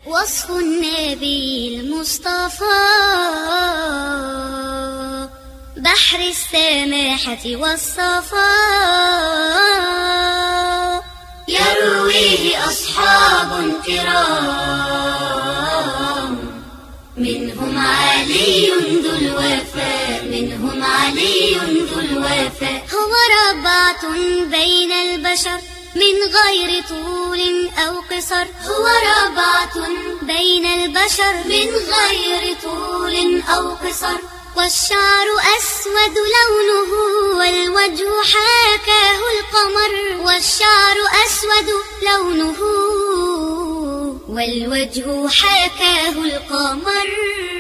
وصف النبي المصطفى بحر السماحة والصفاء، يرويه أصحاب كرام منهم علي ذو الوفاء، منهم علي ذو الوفاء. هو ربعة بين البشر من غير طول أو قصر، هو ربعة بين البشر من غير طول أو قصر. والشعر أسود لونه والوجه حاكاه القمر، والشعر أسود لونه والوجه حاكاه القمر.